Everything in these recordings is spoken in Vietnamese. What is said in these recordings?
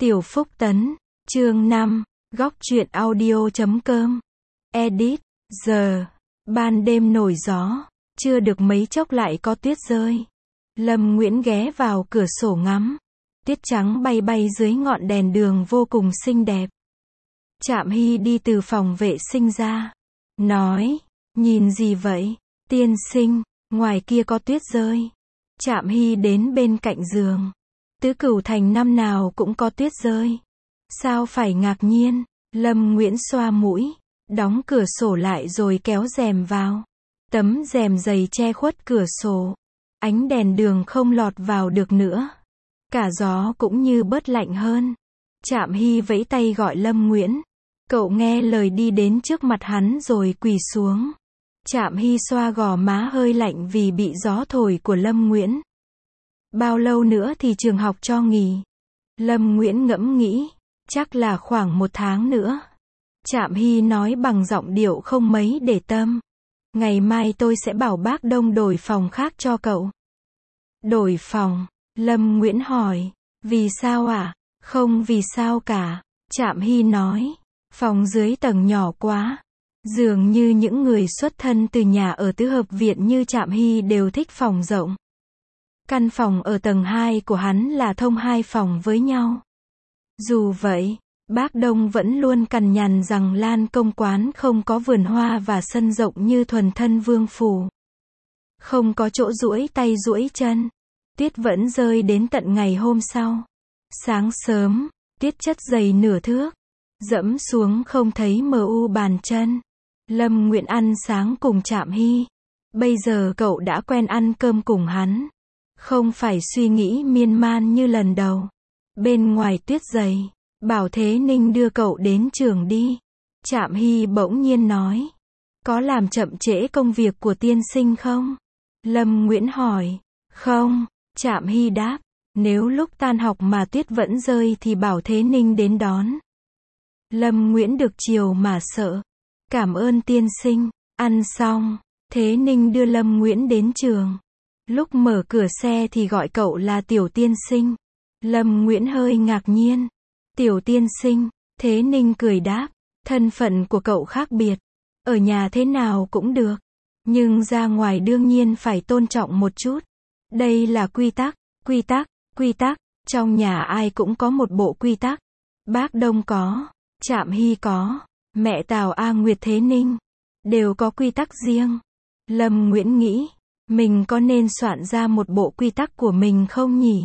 Tiểu Phúc Tấn, chương 5, góc truyện audio.com. Edit, giờ, ban đêm nổi gió, chưa được mấy chốc lại có tuyết rơi. Lâm Nguyễn ghé vào cửa sổ ngắm. Tuyết trắng bay bay dưới ngọn đèn đường vô cùng xinh đẹp. Trạm Hy đi từ phòng vệ sinh ra. Nói, nhìn gì vậy, tiên sinh, ngoài kia có tuyết rơi. Trạm Hy đến bên cạnh giường. Tứ Cửu Thành năm nào cũng có tuyết rơi. Sao phải ngạc nhiên? Lâm Nguyễn xoa mũi, đóng cửa sổ lại rồi kéo rèm vào. Tấm rèm dày che khuất cửa sổ. Ánh đèn đường không lọt vào được nữa. Cả gió cũng như bớt lạnh hơn. Trạm Hy vẫy tay gọi Lâm Nguyễn. Cậu nghe lời đi đến trước mặt hắn rồi quỳ xuống. Trạm Hy xoa gò má hơi lạnh vì bị gió thổi của Lâm Nguyễn. Bao lâu nữa thì trường học cho nghỉ? Lâm Nguyễn ngẫm nghĩ, chắc là khoảng 1 tháng nữa. Trạm Hy nói bằng giọng điệu không mấy để tâm. Ngày mai tôi sẽ bảo bác Đông đổi phòng khác cho cậu. Đổi phòng? Lâm Nguyễn hỏi. Vì sao ạ? Không vì sao cả. Trạm Hy nói. Phòng dưới tầng nhỏ quá. Dường như những người xuất thân từ nhà ở tứ hợp viện như Trạm Hy đều thích phòng rộng. Căn phòng ở tầng 2 của hắn là thông 2 phòng với nhau. Dù vậy, bác Đông vẫn luôn cằn nhằn rằng Lan Công Quán không có vườn hoa và sân rộng như thuần thân vương phủ. Không có chỗ duỗi tay duỗi chân. Tuyết vẫn rơi đến tận ngày hôm sau. Sáng sớm, tuyết chất dày nửa thước. Dẫm xuống không thấy mờ u bàn chân. Lâm Nguyễn ăn sáng cùng Trạm Hy. Bây giờ cậu đã quen ăn cơm cùng hắn. Không phải suy nghĩ miên man như lần đầu. Bên ngoài tuyết dày, bảo Thế Ninh đưa cậu đến trường đi. Trạm Hy bỗng nhiên nói. Có làm chậm trễ công việc của tiên sinh không? Lâm Nguyễn hỏi. Không, Trạm Hy đáp. Nếu lúc tan học mà tuyết vẫn rơi thì bảo Thế Ninh đến đón. Lâm Nguyễn được chiều mà sợ. Cảm ơn tiên sinh. Ăn xong, Thế Ninh đưa Lâm Nguyễn đến trường. Lúc mở cửa xe thì gọi cậu là Tiểu tiên sinh. Lâm Nguyễn hơi ngạc nhiên. Tiểu tiên sinh, Thế Ninh cười đáp. Thân phận của cậu khác biệt. Ở nhà thế nào cũng được. Nhưng ra ngoài đương nhiên phải tôn trọng một chút. Đây là quy tắc, quy tắc, quy tắc. Trong nhà ai cũng có một bộ quy tắc. Bác Đông có, Trạm Hy có, mẹ Tào A Nguyệt Thế Ninh. Đều có quy tắc riêng. Lâm Nguyễn nghĩ. Mình có nên soạn ra một bộ quy tắc của mình không nhỉ?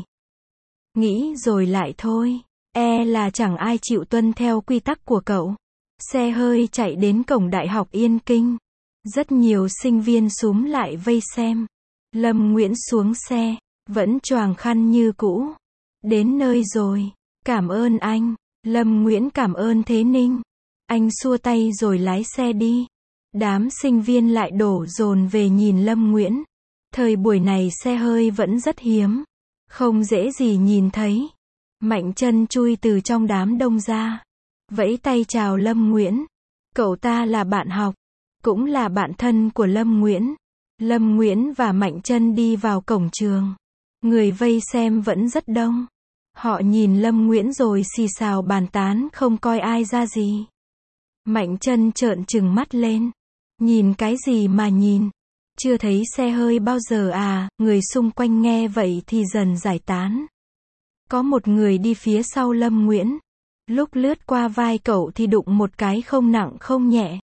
Nghĩ rồi lại thôi. Là chẳng ai chịu tuân theo quy tắc của cậu. Xe hơi chạy đến cổng Đại học Yên Kinh. Rất nhiều sinh viên xúm lại vây xem. Lâm Nguyễn xuống xe, vẫn choàng khăn như cũ. Đến nơi rồi. Cảm ơn anh. Lâm Nguyễn cảm ơn Thế Ninh. Anh xua tay rồi lái xe đi. Đám sinh viên lại đổ dồn về nhìn Lâm Nguyễn. Thời buổi này xe hơi vẫn rất hiếm. Không dễ gì nhìn thấy. Mạnh Chân chui từ trong đám đông ra. Vẫy tay chào Lâm Nguyễn. Cậu ta là bạn học. Cũng là bạn thân của Lâm Nguyễn. Lâm Nguyễn và Mạnh Chân đi vào cổng trường. Người vây xem vẫn rất đông. Họ nhìn Lâm Nguyễn rồi xì xào bàn tán không coi ai ra gì. Mạnh Chân trợn trừng mắt lên. Nhìn cái gì mà nhìn? Chưa thấy xe hơi bao giờ à? Người xung quanh nghe vậy thì dần giải tán. Có một người đi phía sau Lâm Nguyễn. Lúc lướt qua vai cậu thì đụng một cái không nặng không nhẹ.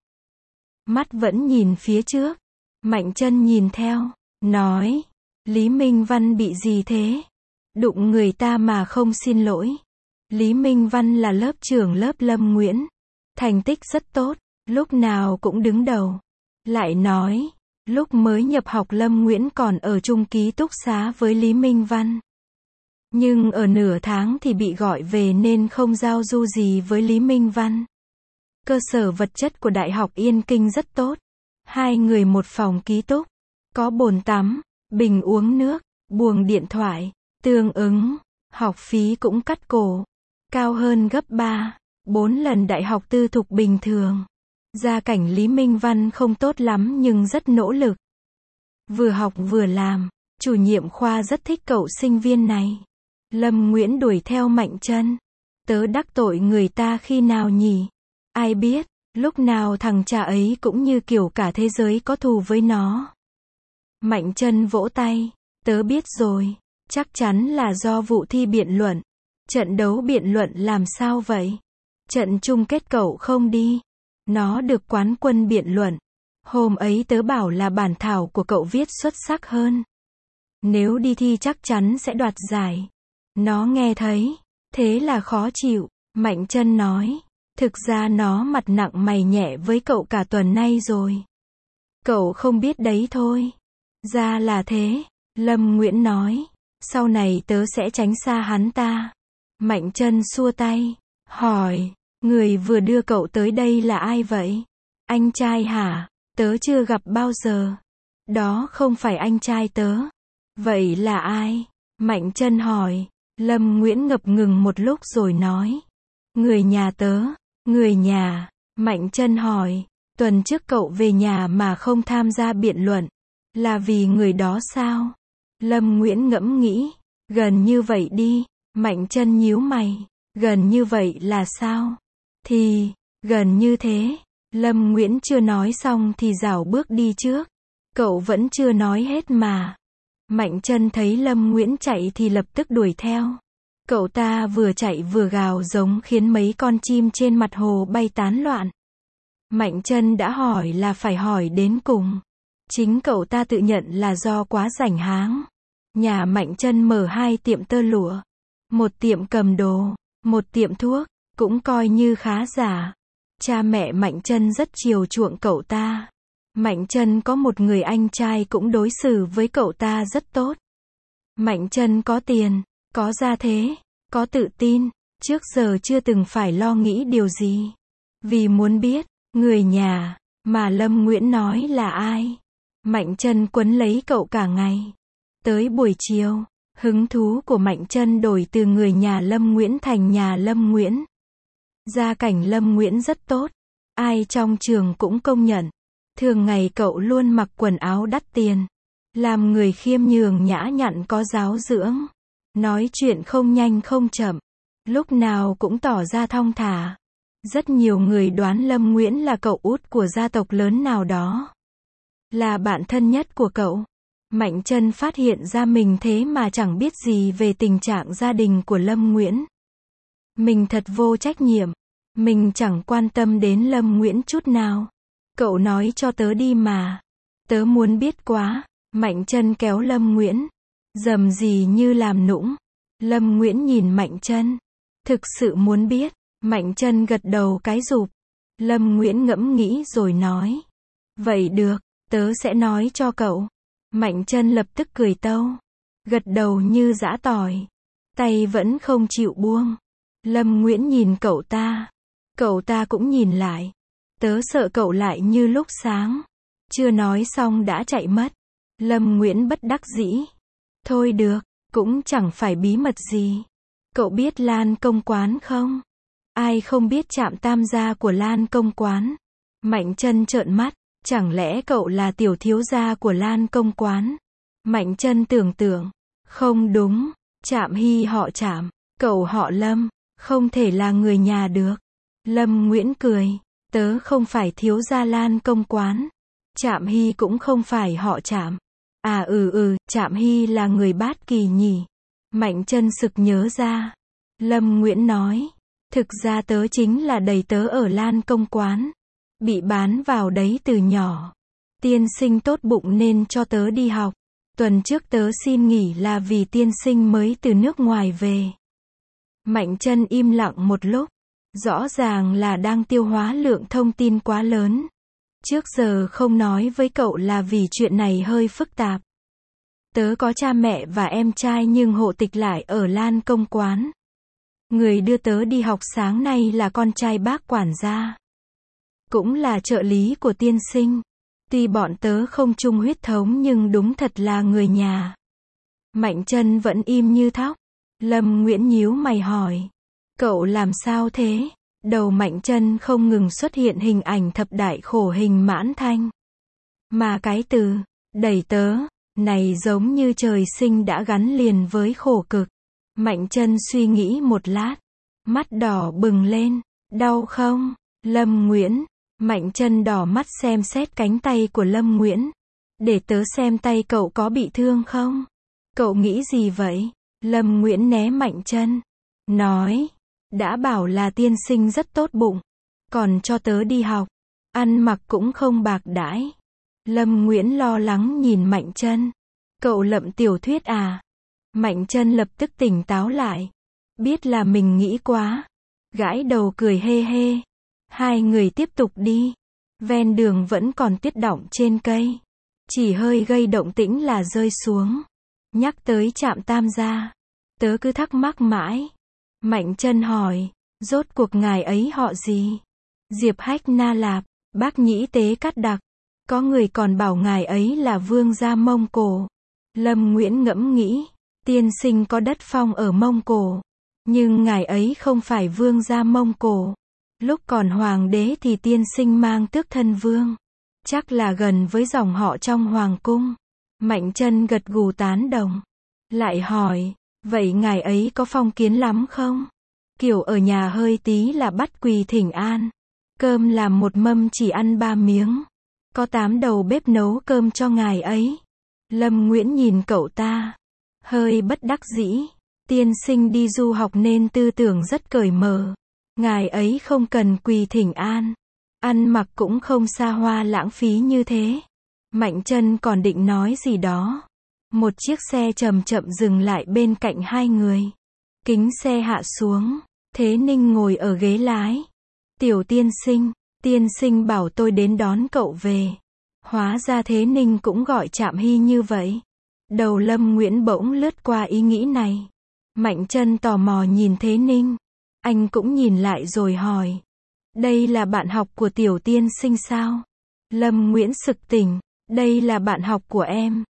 Mắt vẫn nhìn phía trước. Mạnh Chân nhìn theo. Nói. Lý Minh Văn bị gì thế? Đụng người ta mà không xin lỗi. Lý Minh Văn là lớp trưởng lớp Lâm Nguyễn. Thành tích rất tốt. Lúc nào cũng đứng đầu. Lại nói. Lúc mới nhập học Lâm Nguyễn còn ở chung ký túc xá với Lý Minh Văn. Nhưng ở nửa tháng thì bị gọi về nên không giao du gì với Lý Minh Văn. Cơ sở vật chất của Đại học Yên Kinh rất tốt. 2 người một phòng ký túc. Có bồn tắm, bình uống nước, buồng điện thoại. Tương ứng, học phí cũng cắt cổ. Cao hơn gấp 3, 4 lần đại học tư thục bình thường. Gia cảnh Lý Minh Văn không tốt lắm nhưng rất nỗ lực. Vừa học vừa làm, chủ nhiệm khoa rất thích cậu sinh viên này. Lâm Nguyễn đuổi theo Mạnh Chân. Tớ đắc tội người ta khi nào nhỉ? Ai biết, lúc nào thằng cha ấy cũng như kiểu cả thế giới có thù với nó. Mạnh Chân vỗ tay. Tớ biết rồi. Chắc chắn là do vụ thi biện luận. Trận đấu biện luận làm sao vậy? Trận chung kết cậu không đi. Nó được quán quân biện luận. Hôm ấy tớ bảo là bản thảo của cậu viết xuất sắc hơn. Nếu đi thi chắc chắn sẽ đoạt giải. Nó nghe thấy. Thế là khó chịu. Mạnh Chân nói. Thực ra nó mặt nặng mày nhẹ với cậu cả tuần nay rồi. Cậu không biết đấy thôi. Ra là thế. Lâm Nguyễn nói. Sau này tớ sẽ tránh xa hắn ta. Mạnh Chân xua tay. Hỏi. Người vừa đưa cậu tới đây là ai vậy? Anh trai hả? Tớ chưa gặp bao giờ. Đó không phải anh trai tớ. Vậy là ai? Mạnh Chân hỏi. Lâm Nguyễn ngập ngừng một lúc rồi nói. Người nhà tớ. Người nhà. Mạnh Chân hỏi. Tuần trước cậu về nhà mà không tham gia biện luận. Là vì người đó sao? Lâm Nguyễn ngẫm nghĩ. Gần như vậy đi. Mạnh Chân nhíu mày. Gần như vậy là sao? Thì, gần như thế. Lâm Nguyễn chưa nói xong thì rảo bước đi trước. Cậu vẫn chưa nói hết mà. Mạnh Chân thấy Lâm Nguyễn chạy thì lập tức đuổi theo. Cậu ta vừa chạy vừa gào giống khiến mấy con chim trên mặt hồ bay tán loạn. Mạnh Chân đã hỏi là phải hỏi đến cùng. Chính cậu ta tự nhận là do quá rảnh háng. Nhà Mạnh Chân mở 2 tiệm tơ lụa, 1 tiệm cầm đồ, 1 tiệm thuốc, cũng coi như khá giả. Cha mẹ Mạnh Chân rất chiều chuộng cậu ta. Mạnh Chân có một người anh trai cũng đối xử với cậu ta rất tốt. Mạnh Chân có tiền, có gia thế, có tự tin, trước giờ chưa từng phải lo nghĩ điều gì. Vì muốn biết, người nhà mà Lâm Nguyễn nói là ai. Mạnh Chân quấn lấy cậu cả ngày. Tới buổi chiều, hứng thú của Mạnh Chân đổi từ người nhà Lâm Nguyễn thành nhà Lâm Nguyễn. Gia cảnh Lâm Nguyễn rất tốt. Ai trong trường cũng công nhận. Thường ngày cậu luôn mặc quần áo đắt tiền. Làm người khiêm nhường nhã nhặn có giáo dưỡng. Nói chuyện không nhanh không chậm. Lúc nào cũng tỏ ra thong thả. Rất nhiều người đoán Lâm Nguyễn là cậu út của gia tộc lớn nào đó. Là bạn thân nhất của cậu. Mạnh Chân phát hiện ra mình thế mà chẳng biết gì về tình trạng gia đình của Lâm Nguyễn. Mình thật vô trách nhiệm. Mình chẳng quan tâm đến Lâm Nguyễn chút nào. Cậu nói cho tớ đi mà. Tớ muốn biết quá. Mạnh Chân kéo Lâm Nguyễn. Dầm gì như làm nũng. Lâm Nguyễn nhìn Mạnh Chân. Thực sự muốn biết. Mạnh Chân gật đầu cái rụp. Lâm Nguyễn ngẫm nghĩ rồi nói. Vậy được, tớ sẽ nói cho cậu. Mạnh Chân lập tức cười tâu. Gật đầu như giã tỏi. Tay vẫn không chịu buông. Lâm Nguyễn nhìn cậu ta. Cậu ta cũng nhìn lại. Tớ sợ cậu lại như lúc sáng. Chưa nói xong đã chạy mất. Lâm Nguyễn bất đắc dĩ. Thôi được, cũng chẳng phải bí mật gì. Cậu biết Lan Công Quán không? Ai không biết trạm tam gia của Lan Công Quán? Mạnh Chân trợn mắt. Chẳng lẽ cậu là tiểu thiếu gia của Lan Công Quán? Mạnh Chân tưởng tượng. Không đúng. Trạm Hy họ Trạm. Cậu họ Lâm. Không thể là người nhà được. Lâm Nguyễn cười. Tớ không phải thiếu gia Lan Công Quán. Trạm Hy cũng không phải họ Trạm. À Trạm Hy là người Bát Kỳ nhỉ? Mạnh Chân sực nhớ ra. Lâm Nguyễn nói. Thực ra tớ chính là đầy tớ ở Lan Công Quán. Bị bán vào đấy từ nhỏ. Tiên sinh tốt bụng nên cho tớ đi học. Tuần trước tớ xin nghỉ là vì tiên sinh mới từ nước ngoài về. Mạnh Chân im lặng một lúc. Rõ ràng là đang tiêu hóa lượng thông tin quá lớn. Trước giờ không nói với cậu là vì chuyện này hơi phức tạp. Tớ có cha mẹ và em trai nhưng hộ tịch lại ở Lan Công Quán. Người đưa tớ đi học sáng nay là con trai bác quản gia. Cũng là trợ lý của tiên sinh. Tuy bọn tớ không chung huyết thống nhưng đúng thật là người nhà. Mạnh Chân vẫn im như thóc. Lâm Nguyễn nhíu mày hỏi. Cậu làm sao thế? Đầu Mạnh Chân không ngừng xuất hiện hình ảnh thập đại khổ hình mãn thanh. Mà cái từ, đẩy tớ, này giống như trời sinh đã gắn liền với khổ cực. Mạnh Chân suy nghĩ một lát. Mắt đỏ bừng lên. Đau không? Lâm Nguyễn. Mạnh Trân đỏ mắt xem xét cánh tay của Lâm Nguyễn. Để tớ xem tay cậu có bị thương không? Cậu nghĩ gì vậy? Lâm Nguyễn né Mạnh Trân. Nói. Đã bảo là tiên sinh rất tốt bụng. Còn cho tớ đi học. Ăn mặc cũng không bạc đãi. Lâm Nguyễn lo lắng nhìn Mạnh Trân. Cậu lậm tiểu thuyết à? Mạnh Trân lập tức tỉnh táo lại. Biết là mình nghĩ quá. Gãi đầu cười hê hê. Hai người tiếp tục đi. Ven đường vẫn còn tuyết đọng trên cây. Chỉ hơi gây động tĩnh là rơi xuống. Nhắc tới trạm Tam Gia. Tớ cứ thắc mắc mãi. Mạnh Trân hỏi. Rốt cuộc ngài ấy họ gì? Diệp Hách Na Lạp. Bác Nhĩ Tế Cát Đặc. Có người còn bảo ngài ấy là vương gia Mông Cổ. Lâm Nguyễn ngẫm nghĩ. Tiên sinh có đất phong ở Mông Cổ. Nhưng ngài ấy không phải vương gia Mông Cổ. Lúc còn hoàng đế thì tiên sinh mang tước thân vương. Chắc là gần với dòng họ trong hoàng cung. Mạnh Trân gật gù tán đồng. Lại hỏi. Vậy ngài ấy có phong kiến lắm không? Kiểu ở nhà hơi tí là bắt quỳ thỉnh an. Cơm làm một mâm chỉ ăn 3 miếng. Có 8 đầu bếp nấu cơm cho ngài ấy. Lâm Nguyễn nhìn cậu ta. Hơi bất đắc dĩ. Tiên sinh đi du học nên tư tưởng rất cởi mở. Ngài ấy không cần quỳ thỉnh an. Ăn mặc cũng không xa hoa lãng phí như thế. Mạnh Trân còn định nói gì đó. Một chiếc xe chậm chậm dừng lại bên cạnh hai người. Kính xe hạ xuống. Thế Ninh ngồi ở ghế lái. Tiểu tiên sinh bảo tôi đến đón cậu về. Hóa ra Thế Ninh cũng gọi Trạm Hy như vậy. Đầu Lâm Nguyễn bỗng lướt qua ý nghĩ này. Mạnh Trân tò mò nhìn Thế Ninh. Anh cũng nhìn lại rồi hỏi. Đây là bạn học của tiểu tiên sinh sao? Lâm Nguyễn sực tỉnh. Đây là bạn học của em.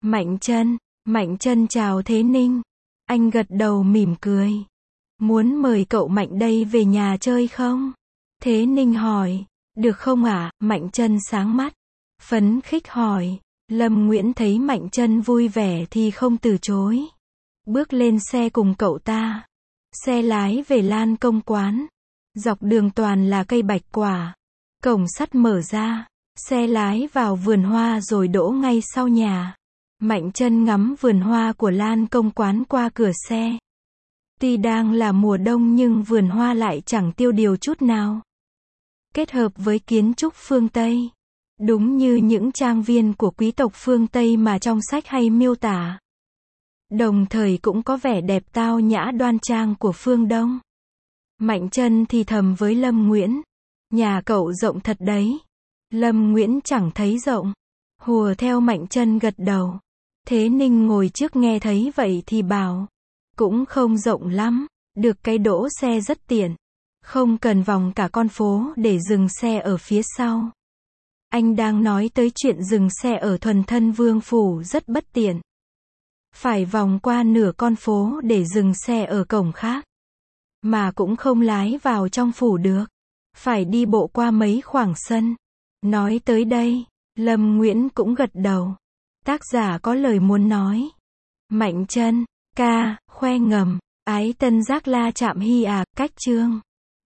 Mạnh Trân chào Thế Ninh. Anh gật đầu mỉm cười. Muốn mời cậu Mạnh đây về nhà chơi không? Thế Ninh hỏi. Được không ạ? Mạnh Trân sáng mắt. Phấn khích hỏi. Lâm Nguyễn thấy Mạnh Trân vui vẻ thì không từ chối. Bước lên xe cùng cậu ta. Xe lái về Lan Công quán. Dọc đường toàn là cây bạch quả. Cổng sắt mở ra. Xe lái vào vườn hoa rồi đỗ ngay sau nhà. Mạnh Trân ngắm vườn hoa của Lan Công quán qua cửa xe. Tuy đang là mùa đông nhưng vườn hoa lại chẳng tiêu điều chút nào. Kết hợp với kiến trúc phương Tây. Đúng như những trang viên của quý tộc phương Tây mà trong sách hay miêu tả. Đồng thời cũng có vẻ đẹp tao nhã đoan trang của phương Đông. Mạnh Trân thì thầm với Lâm Nguyễn. Nhà cậu rộng thật đấy. Lâm Nguyễn chẳng thấy rộng. Hùa theo Mạnh Trân gật đầu. Thế Ninh ngồi trước nghe thấy vậy thì bảo. Cũng không rộng lắm. Được cái đỗ xe rất tiện. Không cần vòng cả con phố để dừng xe ở phía sau. Anh đang nói tới chuyện dừng xe ở Thuần Thân Vương Phủ rất bất tiện. Phải vòng qua nửa con phố để dừng xe ở cổng khác. Mà cũng không lái vào trong phủ được. Phải đi bộ qua mấy khoảng sân. Nói tới đây, Lâm Nguyễn cũng gật đầu. Tác giả có lời muốn nói. Mạnh Trân, ca, khoe ngầm, ái tân giác la Trạm Hy à, cách chương.